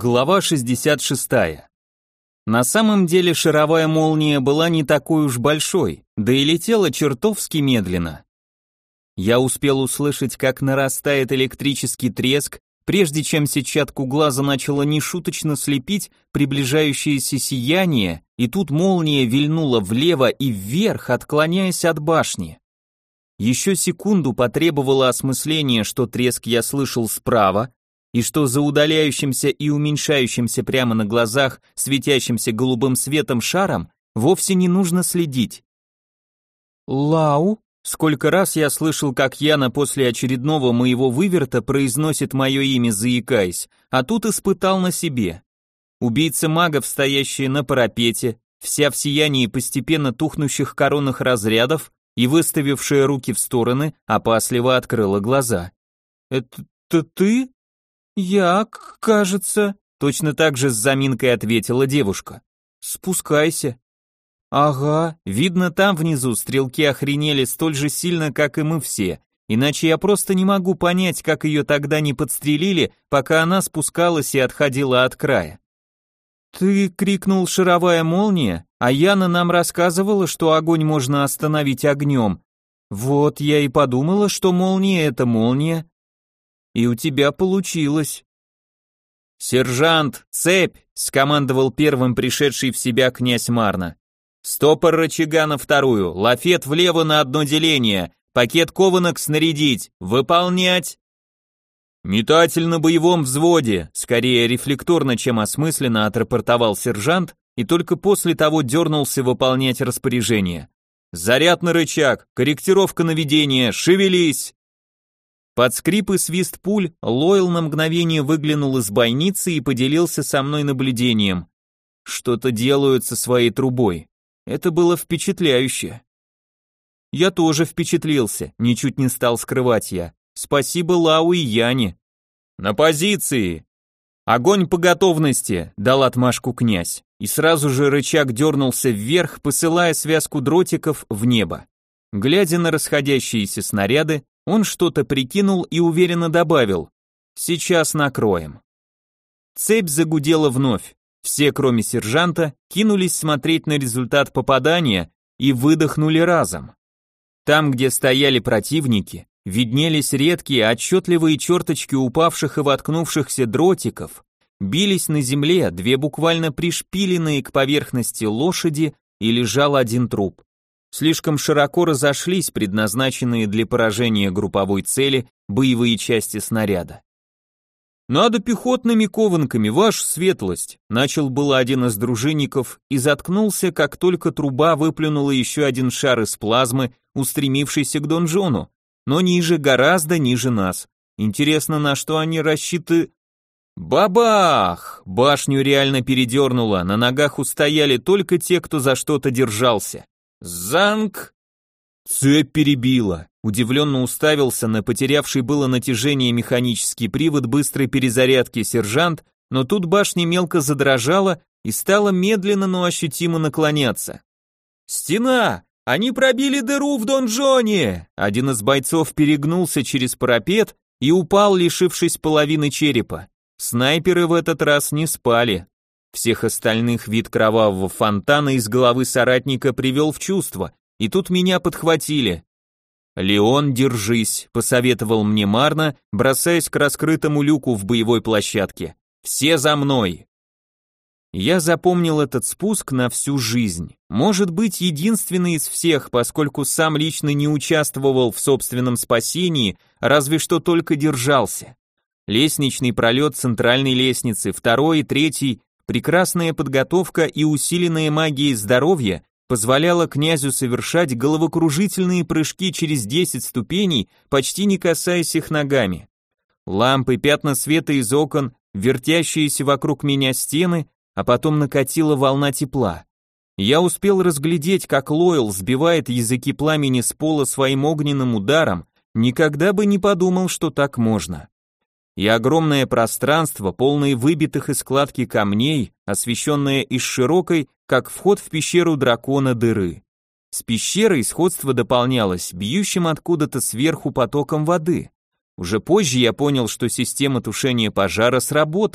Глава 66. На самом деле шаровая молния была не такой уж большой, да и летела чертовски медленно. Я успел услышать, как нарастает электрический треск, прежде чем сетчатку глаза начало нешуточно слепить приближающееся сияние, и тут молния вильнула влево и вверх, отклоняясь от башни. Еще секунду потребовало осмысления, что треск я слышал справа, и что за удаляющимся и уменьшающимся прямо на глазах светящимся голубым светом шаром вовсе не нужно следить. «Лау?» Сколько раз я слышал, как Яна после очередного моего выверта произносит мое имя, заикаясь, а тут испытал на себе. Убийца магов, стоящая на парапете, вся в сиянии постепенно тухнущих коронных разрядов и выставившая руки в стороны, опасливо открыла глаза. «Это ты?» «Я, кажется», — точно так же с заминкой ответила девушка. «Спускайся». «Ага, видно, там внизу стрелки охренели столь же сильно, как и мы все, иначе я просто не могу понять, как ее тогда не подстрелили, пока она спускалась и отходила от края». «Ты крикнул шаровая молния, а Яна нам рассказывала, что огонь можно остановить огнем. Вот я и подумала, что молния — это молния. И у тебя получилось». «Сержант, цепь!» — скомандовал первым пришедший в себя князь Марна. «Стопор рычага на вторую, лафет влево на одно деление, пакет кованок снарядить, выполнять!» «Метатель на боевом взводе», скорее рефлекторно, чем осмысленно отрапортовал сержант и только после того дернулся выполнять распоряжение. «Заряд на рычаг, корректировка наведения, шевелись!» Под скрип и свист пуль Лойл на мгновение выглянул из бойницы и поделился со мной наблюдением. Что-то делают со своей трубой. Это было впечатляюще. Я тоже впечатлился, ничуть не стал скрывать я. Спасибо Лау и Яне. «На позиции!» «Огонь по готовности!» — дал отмашку князь. И сразу же рычаг дернулся вверх, посылая связку дротиков в небо. Глядя на расходящиеся снаряды, он что-то прикинул и уверенно добавил: «Сейчас накроем». Цепь загудела вновь. Все, кроме сержанта, кинулись смотреть на результат попадания и выдохнули разом. Там, где стояли противники, виднелись редкие отчетливые черточки упавших и воткнувшихся дротиков, бились на земле две буквально пришпиленные к поверхности лошади и лежал один труп. Слишком широко разошлись предназначенные для поражения групповой цели боевые части снаряда. «Надо пехотными кованками, ваша светлость», начал было один из дружинников и заткнулся, как только труба выплюнула еще один шар из плазмы, устремившийся к донжону, но ниже, гораздо ниже нас. Интересно, на что они рассчитывают? Бабах! Башню реально передернуло, на ногах устояли только те, кто за что-то держался. Занг! Цепь перебила. Удивленно уставился на потерявший было натяжение механический привод быстрой перезарядки сержант, но тут башня мелко задрожала и стала медленно, но ощутимо наклоняться. «Стена! Они пробили дыру в донжоне!» Один из бойцов перегнулся через парапет и упал, лишившись половины черепа. Снайперы в этот раз не спали. Всех остальных вид кровавого фонтана из головы соратника привел в чувство, и тут меня подхватили. «Леон, держись», — посоветовал мне Марна, бросаясь к раскрытому люку в боевой площадке. «Все за мной!» Я запомнил этот спуск на всю жизнь. Может быть, единственный из всех, поскольку сам лично не участвовал в собственном спасении, разве что только держался. Лестничный пролет центральной лестницы, второй и третий, прекрасная подготовка и усиленная магией здоровья позволяла князю совершать головокружительные прыжки через 10 ступеней, почти не касаясь их ногами. Лампы, пятна света из окон, вертящиеся вокруг меня стены, а потом накатила волна тепла. Я успел разглядеть, как Лойл сбивает языки пламени с пола своим огненным ударом, никогда бы не подумал, что так можно. И огромное пространство, полное выбитых из складки камней, освещенное из широкой, как вход в пещеру дракона, дыры. С пещерой сходство дополнялось бьющим откуда-то сверху потоком воды. Уже позже я понял, что система тушения пожара сработала,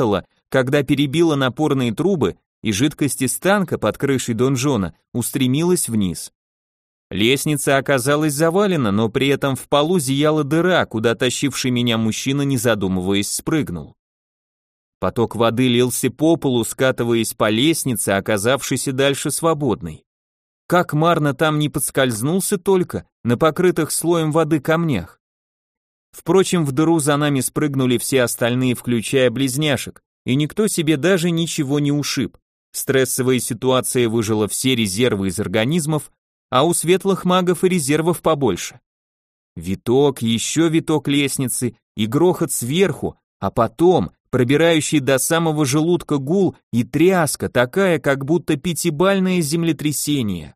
когда перебила напорные трубы, и жидкость из танка под крышей донжона устремилась вниз. Лестница оказалась завалена, но при этом в полу зияла дыра, куда тащивший меня мужчина, не задумываясь, спрыгнул. Поток воды лился по полу, скатываясь по лестнице, оказавшейся дальше свободной. Как марно там не подскользнулся только на покрытых слоем воды камнях. Впрочем, в дыру за нами спрыгнули все остальные, включая близняшек, и никто себе даже ничего не ушиб. Стрессовая ситуация выжила все резервы из организмов, а у светлых магов и резервов побольше. Виток, еще виток лестницы и грохот сверху, а потом пробирающий до самого желудка гул и тряска, такая, как будто пятибальное землетрясение.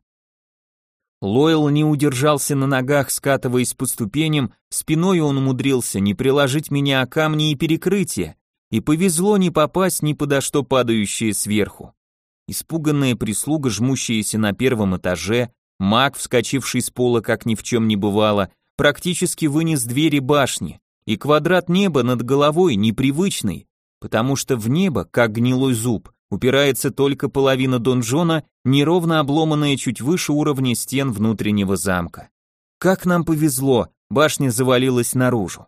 Лойл не удержался на ногах, скатываясь по ступеням, спиной он умудрился не приложить меня о камни и перекрытие, и повезло не попасть ни подо что падающее сверху. Испуганная прислуга, жмущаяся на первом этаже, маг, вскочивший с пола, как ни в чем не бывало, практически вынес двери башни, и квадрат неба над головой непривычный, потому что в небо, как гнилой зуб, упирается только половина донжона, неровно обломанная чуть выше уровня стен внутреннего замка. Как нам повезло, башня завалилась наружу.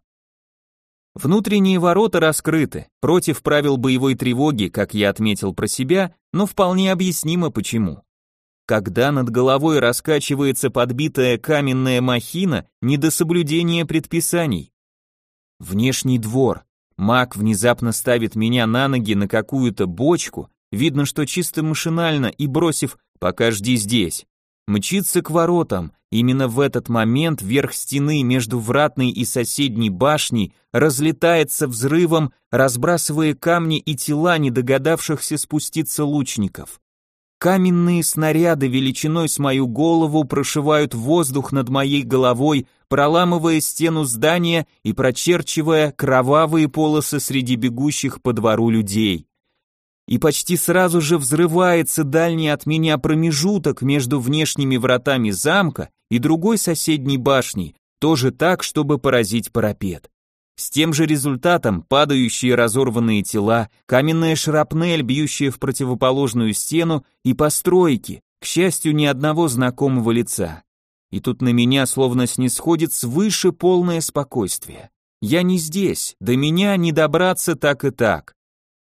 Внутренние ворота раскрыты, против правил боевой тревоги, как я отметил про себя, но вполне объяснимо почему. Когда над головой раскачивается подбитая каменная махина, не до соблюдения предписаний. Внешний двор. Маг внезапно ставит меня на ноги на какую-то бочку, видно, что чисто машинально, и бросив «пока жди здесь», мчится к воротам. Именно в этот момент верх стены между вратной и соседней башней разлетается взрывом, разбрасывая камни и тела не догадавшихся спуститься лучников. Каменные снаряды величиной с мою голову прошивают воздух над моей головой, проламывая стену здания и прочерчивая кровавые полосы среди бегущих по двору людей. И почти сразу же взрывается дальний от меня промежуток между внешними вратами замка и другой соседней башней, тоже так, чтобы поразить парапет. С тем же результатом падающие разорванные тела, каменная шрапнель, бьющая в противоположную стену, и постройки, к счастью, ни одного знакомого лица. И тут на меня словно снисходит свыше полное спокойствие. Я не здесь, до меня не добраться так и так.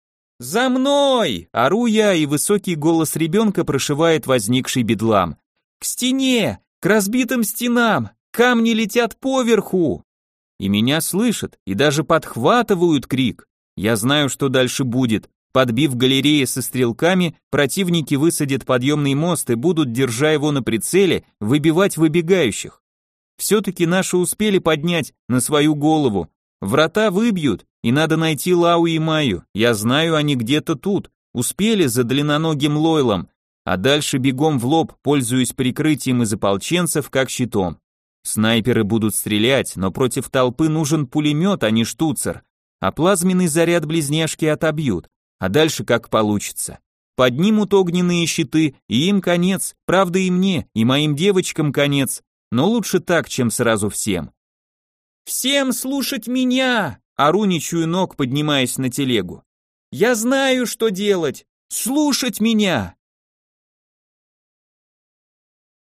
«За мной!» — ору я, и высокий голос ребенка прошивает возникший бедлам. «К стене! К разбитым стенам! Камни летят поверху!» И меня слышат, и даже подхватывают крик. Я знаю, что дальше будет. Подбив галереи со стрелками, противники высадят подъемный мост и будут, держа его на прицеле, выбивать выбегающих. Все-таки наши успели поднять на свою голову. Врата выбьют, и надо найти Лау и Майю. Я знаю, они где-то тут. Успели за длинноногим Лойлом, а дальше бегом в лоб, пользуясь прикрытием из ополченцев как щитом. Снайперы будут стрелять, но против толпы нужен пулемет, а не штуцер. А плазменный заряд близняшки отобьют. А дальше как получится. Поднимут огненные щиты, и им конец. Правда, и мне, и моим девочкам конец. Но лучше так, чем сразу всем. «Всем слушать меня!» — ору, не чую ног, поднимаясь на телегу. «Я знаю, что делать! Слушать меня!»